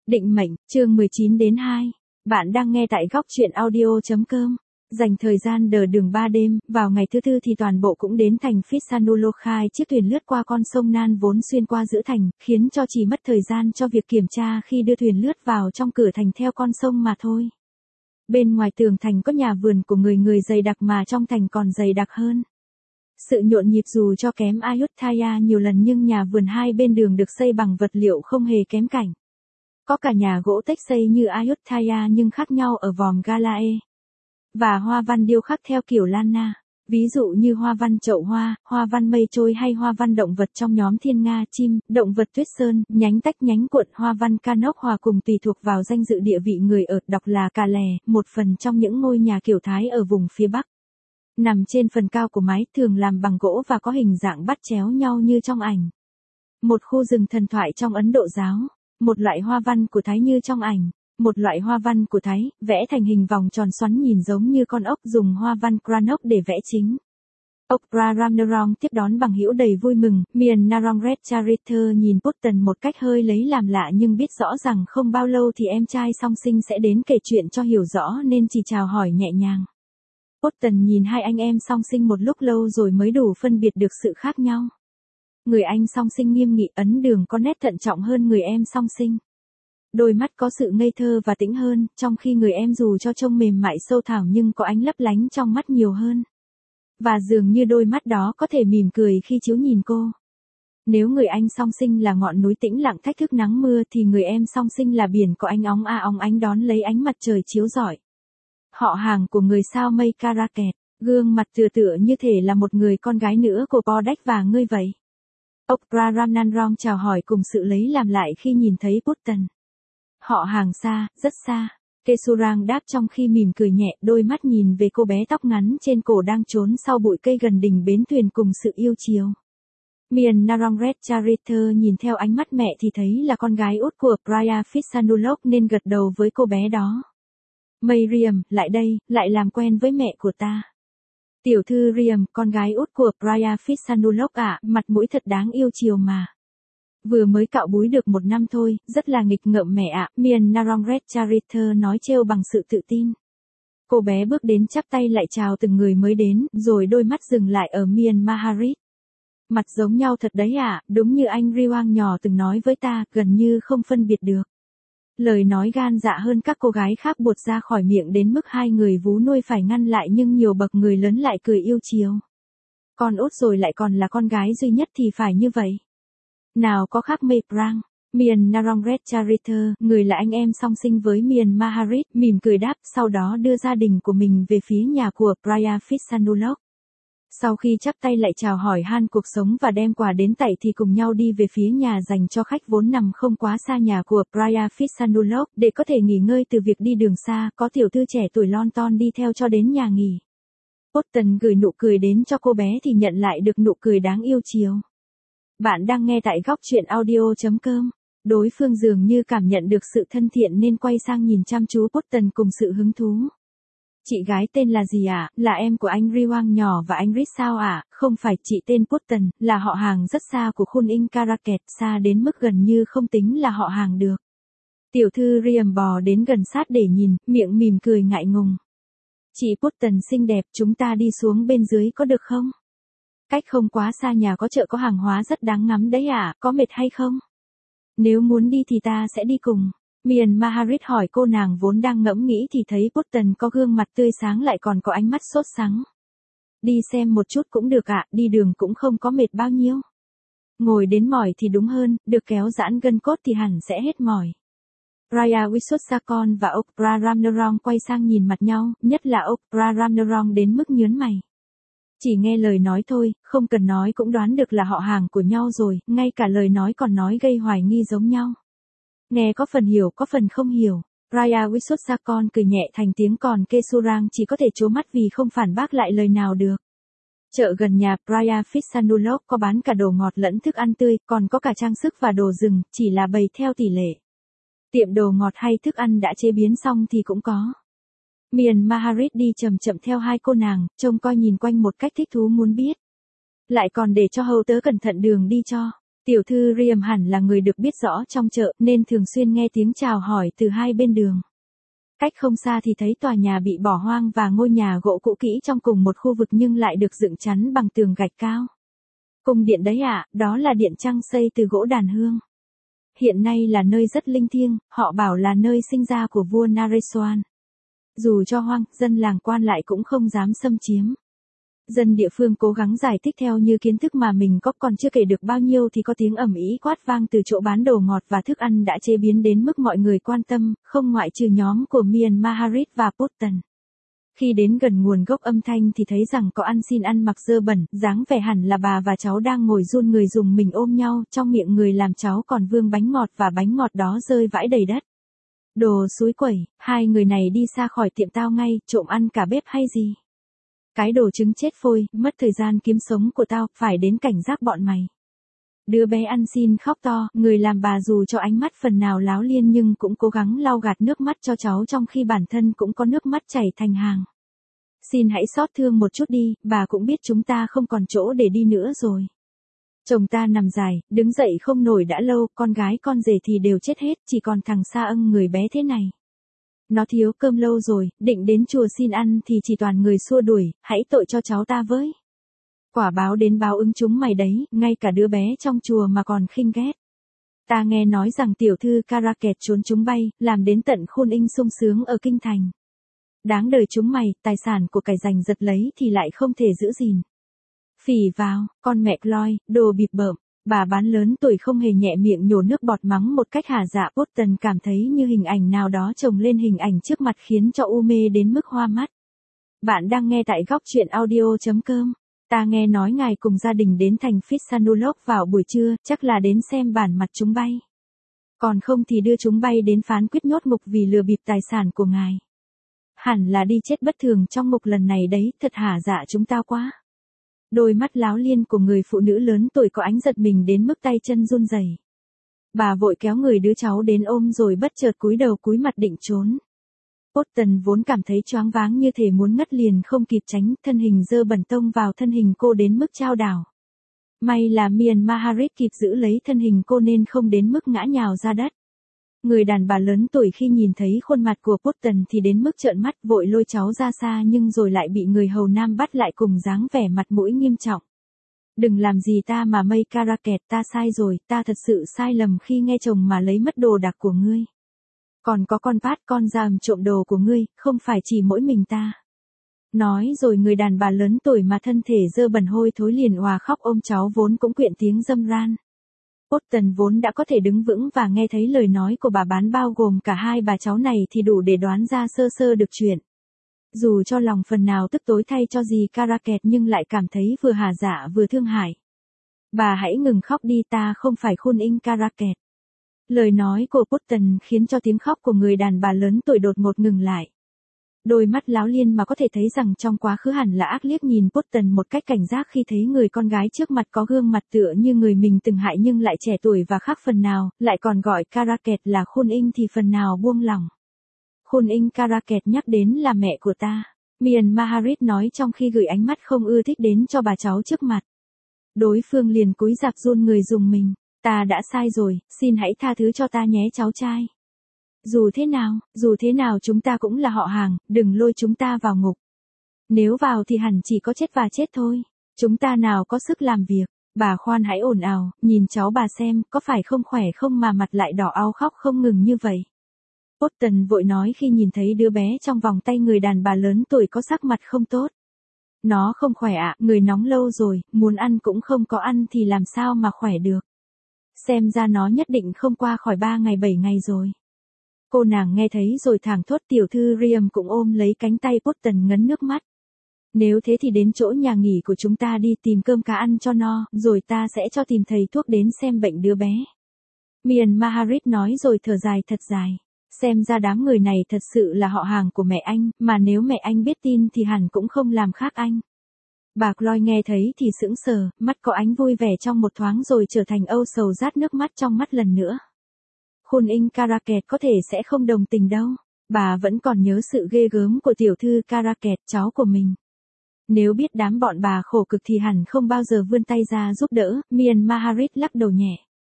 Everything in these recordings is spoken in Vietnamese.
Định mệnh, chương 19 đến 2. Bạn đang nghe tại góc truyện audio.com. Dành thời gian đờ đường 3 đêm, vào ngày thứ tư thì toàn bộ cũng đến thành Phitsanulokhay. Chiếc thuyền lướt qua con sông Nan vốn xuyên qua giữa thành, khiến cho chỉ mất thời gian cho việc kiểm tra khi đưa thuyền lướt vào trong cửa thành theo con sông mà thôi. Bên ngoài tường thành có nhà vườn của người dày đặc mà trong thành còn dày đặc hơn. Sự nhộn nhịp dù cho kém Ayutthaya nhiều lần nhưng nhà vườn hai bên đường được xây bằng vật liệu không hề kém cạnh. Có cả nhà gỗ tếch xây như Ayutthaya nhưng khác nhau ở vòm Galae. Và hoa văn điêu khắc theo kiểu Lana. Ví dụ như hoa văn chậu hoa, hoa văn mây trôi hay hoa văn động vật trong nhóm thiên nga, chim, động vật tuyết sơn, nhánh tách nhánh cuộn, hoa văn canok hòa cùng tùy thuộc vào danh dự địa vị người ở, đọc là cà lè, một phần trong những ngôi nhà kiểu Thái ở vùng phía Bắc. Nằm trên phần cao của mái, thường làm bằng gỗ và có hình dạng bắt chéo nhau như trong ảnh. Một khu rừng thần thoại trong Ấn Độ giáo. Một loại hoa văn của Thái như trong ảnh. Một loại hoa văn của Thái, vẽ thành hình vòng tròn xoắn nhìn giống như con ốc, dùng hoa văn Kranok để vẽ chính. Okra Ramnarong tiếp đón bằng hữu đầy vui mừng, Miền Narong Red Chariter nhìn Putten một cách hơi lấy làm lạ nhưng biết rõ rằng không bao lâu thì em trai song sinh sẽ đến kể chuyện cho hiểu rõ nên chỉ chào hỏi nhẹ nhàng. Putten nhìn hai anh em song sinh một lúc lâu rồi mới đủ phân biệt được sự khác nhau. Người anh song sinh nghiêm nghị, ấn đường có nét thận trọng hơn người em song sinh. Đôi mắt có sự ngây thơ và tĩnh hơn, trong khi người em dù cho trông mềm mại sâu thẳm nhưng có ánh lấp lánh trong mắt nhiều hơn. Và dường như đôi mắt đó có thể mỉm cười khi chiếu nhìn cô. Nếu người anh song sinh là ngọn núi tĩnh lặng thách thức nắng mưa thì người em song sinh là biển có ánh óng ánh đón lấy ánh mặt trời chiếu rọi. Họ hàng của người sao mây Caracat, gương mặt tựa như thể là một người con gái nữa của Podek và ngươi vậy. Okra Ramnarong chào hỏi cùng sự lấy làm lại khi nhìn thấy Putten. Họ hàng xa, rất xa. Kesurang đáp trong khi mỉm cười nhẹ, đôi mắt nhìn về cô bé tóc ngắn trên cổ đang trốn sau bụi cây gần đỉnh bến thuyền cùng sự yêu chiều. Miền Narong Red Chariter nhìn theo ánh mắt mẹ thì thấy là con gái út của Priya Phitsanulok nên gật đầu với cô bé đó. Mariam, lại đây, lại làm quen với mẹ của ta. Tiểu thư Riam, con gái út của Priya Phitsanulok ạ, mặt mũi thật đáng yêu chiều mà. Vừa mới cạo búi được 1 năm thôi, rất là nghịch ngợm mẹ ạ, Miền Narong Red Chariter nói trêu bằng sự tự tin. Cô bé bước đến chắp tay lại chào từng người mới đến, rồi đôi mắt dừng lại ở Miền Maharit. Mặt giống nhau thật đấy ạ, đúng như anh Riwang nhỏ từng nói với ta, gần như không phân biệt được. Lời nói gan dạ hơn các cô gái khác buột ra khỏi miệng đến mức hai người vú nuôi phải ngăn lại nhưng nhiều bậc người lớn lại cười yêu chiều. Con út rồi lại còn là con gái duy nhất thì phải như vậy. Nào có khác mê prang. Miền Narong Red Chariter, người là anh em song sinh với Miền Maharit, mỉm cười đáp, sau đó đưa gia đình của mình về phía nhà của Priya Phitsanulok. Sau khi chắp tay lại chào hỏi han cuộc sống và đem quà đến tẩy thì cùng nhau đi về phía nhà dành cho khách vốn nằm không quá xa nhà của Priya Phitsanulok, để có thể nghỉ ngơi từ việc đi đường xa, có tiểu thư trẻ tuổi lon ton đi theo cho đến nhà nghỉ. Putten gửi nụ cười đến cho cô bé thì nhận lại được nụ cười đáng yêu chiều. Bạn đang nghe tại góc truyện audio.com. Đối phương dường như cảm nhận được sự thân thiện nên quay sang nhìn chăm chú Putten cùng sự hứng thú. Chị gái tên là gì ạ? Là em của anh Riwang nhỏ và anh Rit sao ạ? Không phải, chị tên Putten, là họ hàng rất xa của Khun In Caracat, xa đến mức gần như không tính là họ hàng được. Tiểu thư Riam bò đến gần sát để nhìn, miệng mỉm cười ngại ngùng. Chị Putten xinh đẹp, chúng ta đi xuống bên dưới có được không? Cách không quá xa nhà có chợ có hàng hóa rất đáng ngắm đấy ạ, có mệt hay không? Nếu muốn đi thì ta sẽ đi cùng. Miền Maharit hỏi cô nàng vốn đang ngẫm nghĩ thì thấy Putten có gương mặt tươi sáng lại còn có ánh mắt sốt sắng. Đi xem một chút cũng được ạ, đi đường cũng không có mệt bao nhiêu. Ngồi đến mỏi thì đúng hơn, được kéo giãn gân cốt thì hẳn sẽ hết mỏi. Priya Visutsakon và Okra Ramnarong quay sang nhìn mặt nhau, nhất là Okra Ramnarong đến mức nhớn mày. Chỉ nghe lời nói thôi, không cần nói cũng đoán được là họ hàng của nhau rồi, ngay cả lời nói còn nói gây hoài nghi giống nhau. Nghe có phần hiểu có phần không hiểu. Priya Visutsakon cười nhẹ thành tiếng còn Kesurang chỉ có thể trố mắt vì không phản bác lại lời nào được. Chợ gần nhà Priya Phitsanulok có bán cả đồ ngọt lẫn thức ăn tươi, còn có cả trang sức và đồ rừng, chỉ là bày theo tỷ lệ. Tiệm đồ ngọt hay thức ăn đã chế biến xong thì cũng có. Miền Maharit đi chậm chậm theo hai cô nàng, trông coi nhìn quanh một cách thích thú muốn biết. Lại còn để cho hầu tớ cẩn thận đường đi cho. Tiểu thư Riam hẳn là người được biết rõ trong chợ nên thường xuyên nghe tiếng chào hỏi từ hai bên đường. Cách không xa thì thấy tòa nhà bị bỏ hoang và ngôi nhà gỗ cũ kỹ trong cùng một khu vực nhưng lại được dựng chắn bằng tường gạch cao. Cung điện đấy ạ, đó là điện trăng xây từ gỗ đàn hương. Hiện nay là nơi rất linh thiêng, họ bảo là nơi sinh ra của vua Naresuan. Dù cho hoang, dân làng quan lại cũng không dám xâm chiếm. Dân địa phương cố gắng giải thích theo như kiến thức mà mình có, còn chưa kể được bao nhiêu thì có tiếng ầm ĩ quát vang từ chỗ bán đồ ngọt và thức ăn đã chế biến đến mức mọi người quan tâm, không ngoại trừ nhóm của Mian Maharit và Putton. Khi đến gần nguồn gốc âm thanh thì thấy rằng có ăn xin ăn mặc dơ bẩn, dáng vẻ hẳn là bà và cháu đang ngồi run người dùng mình ôm nhau, trong miệng người làm cháu còn vương bánh ngọt và bánh ngọt đó rơi vãi đầy đất. Đồ xúi quẩy, hai người này đi xa khỏi tiệm tao ngay, trộm ăn cả bếp hay gì? Cái đồ trứng chết phôi, mất thời gian kiếm sống của tao, phải đến cảnh giác bọn mày. Đứa bé ăn xin khóc to, người làm bà dù cho ánh mắt phần nào láo liên nhưng cũng cố gắng lau gạt nước mắt cho cháu trong khi bản thân cũng có nước mắt chảy thành hàng. Xin hãy xót thương một chút đi, bà cũng biết chúng ta không còn chỗ để đi nữa rồi. Chồng ta nằm dài, đứng dậy không nổi đã lâu, con gái con rể thì đều chết hết, chỉ còn thằng Sa Ân người bé thế này. Nó thiếu cơm lâu rồi, định đến chùa xin ăn thì chỉ toàn người xua đuổi, hãy tội cho cháu ta với. Quả báo đến báo ứng chúng mày đấy, ngay cả đứa bé trong chùa mà còn khinh ghét. Ta nghe nói rằng tiểu thư Caracat trốn chúng bay, làm đến tận Khôn Inh sung sướng ở kinh thành. Đáng đời chúng mày, tài sản của cải giành giật lấy thì lại không thể giữ gìn. Phỉ vào, con mẹ Cloy, đồ bịp bợm. Bà bán lớn tuổi không hề nhẹ miệng nhổ nước bọt mắng một cách hả dạ. Putton cảm thấy như hình ảnh nào đó chồng lên hình ảnh trước mặt khiến cho u mê đến mức hoa mắt. Bạn đang nghe tại góc truyện audio.com. Ta nghe nói ngài cùng gia đình đến thành Phitsanulok vào buổi trưa, chắc là đến xem bản mặt chúng bay. Còn không thì đưa chúng bay đến phán quyết nhốt ngục vì lừa bịp tài sản của ngài. Hẳn là đi chết bất thường trong ngục lần này đấy, thật hả dạ chúng tao quá. Đôi mắt láo liên của người phụ nữ lớn tuổi có ánh giật mình đến mức tay chân run rẩy. Bà vội kéo người đứa cháu đến ôm rồi bất chợt cúi đầu cúi mặt định trốn. Putton vốn cảm thấy choáng váng như thể muốn ngất liền không kịp tránh, thân hình dơ bẩn tông vào thân hình cô đến mức chao đảo. May là Mian Maharit kịp giữ lấy thân hình cô nên không đến mức ngã nhào ra đất. Người đàn bà lớn tuổi khi nhìn thấy khuôn mặt của Putton thì đến mức trợn mắt vội lôi cháu ra xa nhưng rồi lại bị người hầu nam bắt lại cùng dáng vẻ mặt mũi nghiêm trọng. Đừng làm gì ta mà mây Caracat, ta sai rồi, ta thật sự sai lầm khi nghe chồng mà lấy mất đồ đạc của ngươi. Còn có con Pat con giàm trộm đồ của ngươi, không phải chỉ mỗi mình ta. Nói rồi người đàn bà lớn tuổi mà thân thể dơ bẩn hôi thối liền òa khóc ôm cháu vốn cũng quyện tiếng râm ran. Putton vốn đã có thể đứng vững và nghe thấy lời nói của bà bán bao gồm cả hai bà cháu này thì đủ để đoán ra sơ sơ được chuyện. Dù cho lòng phần nào tức tối thay cho dì Caracat nhưng lại cảm thấy vừa hả dạ vừa thương hại. Bà hãy ngừng khóc đi, ta không phải Khôn Inh Caracat. Lời nói của Putton khiến cho tiếng khóc của người đàn bà lớn tuổi đột ngột ngừng lại. Đôi mắt láo liên mà có thể thấy rằng trong quá khứ hẳn là ác liếc nhìn Putton một cách cảnh giác khi thấy người con gái trước mặt có gương mặt tựa như người mình từng hại nhưng lại trẻ tuổi và khác phần nào, lại còn gọi Caracat là Khôn Inh thì phần nào buông lòng. Khôn Inh Caracat nhắc đến là mẹ của ta, Mian Maharit nói trong khi gửi ánh mắt không ưa thích đến cho bà cháu trước mặt. Đối phương liền cúi rạp run người dùng mình, ta đã sai rồi, xin hãy tha thứ cho ta nhé cháu trai. Dù thế nào chúng ta cũng là họ hàng, đừng lôi chúng ta vào ngục. Nếu vào thì hẳn chỉ có chết và chết thôi, chúng ta nào có sức làm việc. Bà khoan hãy ồn ào, nhìn cháu bà xem, có phải không khỏe không mà mặt lại đỏ au khóc không ngừng như vậy. Putton vội nói khi nhìn thấy đứa bé trong vòng tay người đàn bà lớn tuổi có sắc mặt không tốt. Nó không khỏe ạ, người nóng lâu rồi, muốn ăn cũng không có ăn thì làm sao mà khỏe được. Xem ra nó nhất định không qua khỏi 3 ngày 7 ngày rồi. Cô nàng nghe thấy rồi thảng thốt. Tiểu thư Riam cũng ôm lấy cánh tay Putton ngấn nước mắt. Nếu thế thì đến chỗ nhà nghỉ của chúng ta đi tìm cơm cá ăn cho no, rồi ta sẽ cho tìm thầy thuốc đến xem bệnh đứa bé. Mian Maharit nói rồi thở dài thật dài. Xem ra đám người này thật sự là họ hàng của mẹ anh, mà nếu mẹ anh biết tin thì hẳn cũng không làm khác anh. Bà Cloy nghe thấy thì sững sờ, mắt có ánh vui vẻ trong một thoáng rồi trở thành âu sầu rát nước mắt trong mắt lần nữa. Khôn Inh Caracat có thể sẽ không đồng tình đâu. Bà vẫn còn nhớ sự ghê gớm của tiểu thư Caracat, cháu của mình. Nếu biết đám bọn bà khổ cực thì hẳn không bao giờ vươn tay ra giúp đỡ, Mian Maharit lắc đầu nhẹ.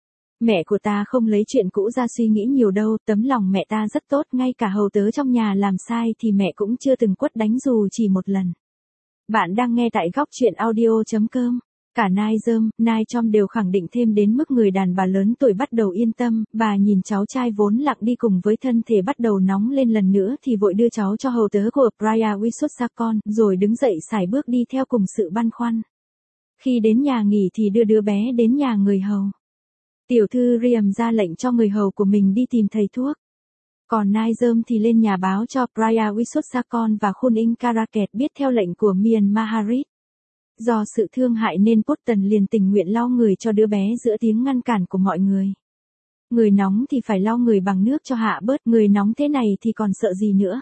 Mẹ của ta không lấy chuyện cũ ra suy nghĩ nhiều đâu, tấm lòng mẹ ta rất tốt, ngay cả hầu tớ trong nhà làm sai thì mẹ cũng chưa từng quất đánh dù chỉ một lần. Bạn đang nghe tại góc chuyện audio.com. Cả Nai Dơm, Nai Chom đều khẳng định thêm đến mức người đàn bà lớn tuổi bắt đầu yên tâm, bà nhìn cháu trai vốn lặng đi cùng với thân thể bắt đầu nóng lên lần nữa thì vội đưa cháu cho hầu tớ của Praya Wiswatsakon, rồi đứng dậy sải bước đi theo cùng sự băn khoăn. Khi đến nhà nghỉ thì đưa đứa bé đến nhà người hầu. Tiểu thư Riam ra lệnh cho người hầu của mình đi tìm thầy thuốc. Còn Nai Dơm thì lên nhà báo cho Praya Wiswatsakon và Khun In Karaket biết theo lệnh của Mian Maharit. Do sự thương hại nên Potton liền tình nguyện lau người cho đứa bé giữa tiếng ngăn cản của mọi người. Người nóng thì phải lau người bằng nước cho hạ bớt, người nóng thế này thì còn sợ gì nữa.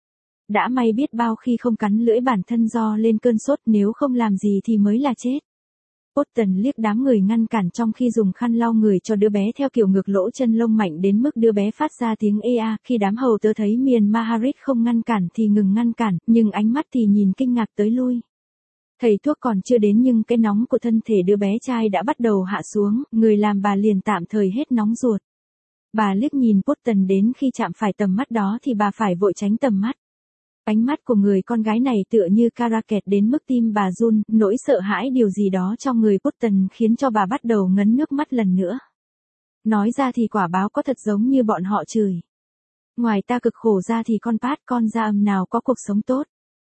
Đã may biết bao khi không cắn lưỡi bản thân do lên cơn sốt, nếu không làm gì thì mới là chết. Potton liếc đám người ngăn cản trong khi dùng khăn lau người cho đứa bé theo kiểu ngược lỗ chân lông mạnh đến mức đứa bé phát ra tiếng ea. Khi đám hầu tớ thấy Mian Maharit không ngăn cản thì ngừng ngăn cản, nhưng ánh mắt thì nhìn kinh ngạc tới lui. Thầy thuốc còn chưa đến nhưng cái nóng của thân thể đứa bé trai đã bắt đầu hạ xuống, người làm bà liền tạm thời hết nóng ruột. Bà liếc nhìn Potton đến khi chạm phải tầm mắt đó thì bà phải vội tránh tầm mắt. Ánh mắt của người con gái này tựa như Karaket đến mức tim bà run, nỗi sợ hãi điều gì đó trong người Potton khiến cho bà bắt đầu ngấn nước mắt lần nữa. Nói ra thì quả báo có thật giống như bọn họ chửi. Ngoài ta cực khổ ra thì con Pat con gia âm nào có cuộc sống tốt.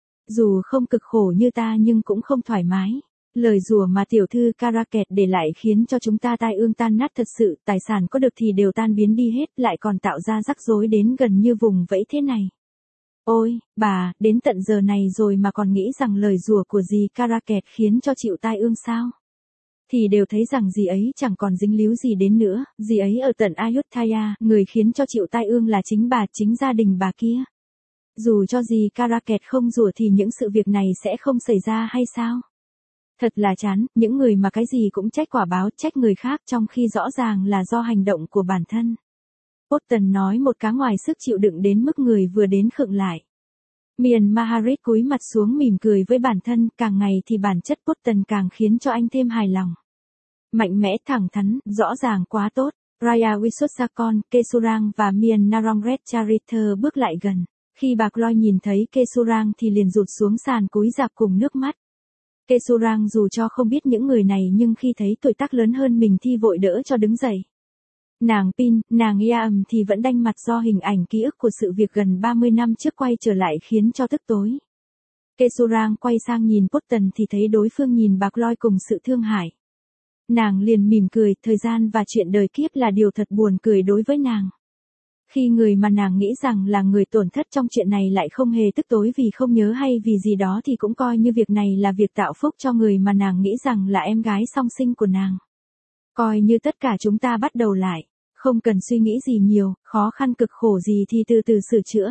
Dù không cực khổ như ta nhưng cũng không thoải mái. Lời rủa mà tiểu thư Karaket để lại khiến cho chúng ta tai ương tan nát thật sự, tài sản có được thì đều tan biến đi hết, lại còn tạo ra rắc rối đến gần như vùng vẫy thế này. Ôi, bà, đến tận giờ này rồi mà còn nghĩ rằng lời rủa của dì Karaket khiến cho chịu tai ương sao? Thì đều thấy rằng dì ấy chẳng còn dính líu gì đến nữa, dì ấy ở tận Ayutthaya, người khiến cho chịu tai ương là chính bà, chính gia đình bà kia. Dù cho dì Karaket không rủa thì những sự việc này sẽ không xảy ra hay sao? Thật là chán, những người mà cái gì cũng trách quả báo, trách người khác trong khi rõ ràng là do hành động của bản thân. Potton nói một cá ngoài sức chịu đựng đến mức người vừa đến khựng lại. Mian Maharit cúi mặt xuống mỉm cười với bản thân, càng ngày thì bản chất Potton càng khiến cho anh thêm hài lòng. Mạnh mẽ thẳng thắn, rõ ràng quá tốt. Praya Wiswatsakon, Kesurang và Mian Narongret Chariter bước lại gần. Khi bà Chloe nhìn thấy Kesurang thì liền rụt xuống sàn cúi rạp cùng nước mắt. Kesurang dù cho không biết những người này nhưng khi thấy tuổi tác lớn hơn mình thì vội đỡ cho đứng dậy. Nàng Pin, nàng Yaam thì vẫn đanh mặt do hình ảnh ký ức của sự việc gần 30 năm trước quay trở lại khiến cho tức tối. Kesurang quay sang nhìn Potton thì thấy đối phương nhìn bà Chloe cùng sự thương hại. Nàng liền mỉm cười, thời gian và chuyện đời kiếp là điều thật buồn cười đối với nàng. Khi người mà nàng nghĩ rằng là người tổn thất trong chuyện này lại không hề tức tối vì không nhớ hay vì gì đó thì cũng coi như việc này là việc tạo phúc cho người mà nàng nghĩ rằng là em gái song sinh của nàng. Coi như tất cả chúng ta bắt đầu lại, không cần suy nghĩ gì nhiều, khó khăn cực khổ gì thì từ từ sửa chữa.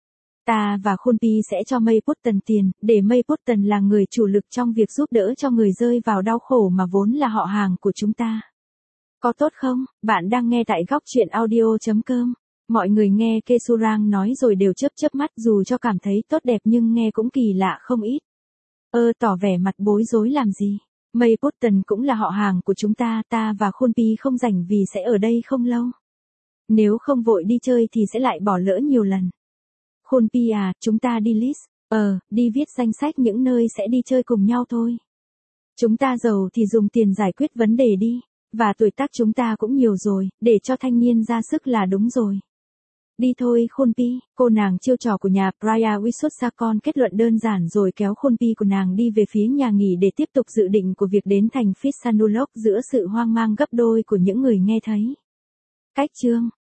Ta và Khun Pi sẽ cho May Potton tiền, để May Potton là người chủ lực trong việc giúp đỡ cho người rơi vào đau khổ mà vốn là họ hàng của chúng ta. Có tốt không? Bạn đang nghe tại góc chuyện audio.com. Mọi người nghe Kesurang nói rồi đều chớp mắt dù cho cảm thấy tốt đẹp nhưng nghe cũng kỳ lạ không ít. Tỏ vẻ mặt bối rối làm gì? May Potton cũng là họ hàng của chúng ta, ta và Khun Pi không rảnh vì sẽ ở đây không lâu. Nếu không vội đi chơi thì sẽ lại bỏ lỡ nhiều lần. Khun Pi à, chúng ta đi list, đi viết danh sách những nơi sẽ đi chơi cùng nhau thôi. Chúng ta giàu thì dùng tiền giải quyết vấn đề đi, và tuổi tác chúng ta cũng nhiều rồi, để cho thanh niên ra sức là đúng rồi. Đi thôi Khun Pi, cô nàng chiêu trò của nhà Praya Wiswatsakon kết luận đơn giản rồi kéo Khun Pi của nàng đi về phía nhà nghỉ để tiếp tục dự định của việc đến thành Phitsanulok giữa sự hoang mang gấp đôi của những người nghe thấy. Cách chương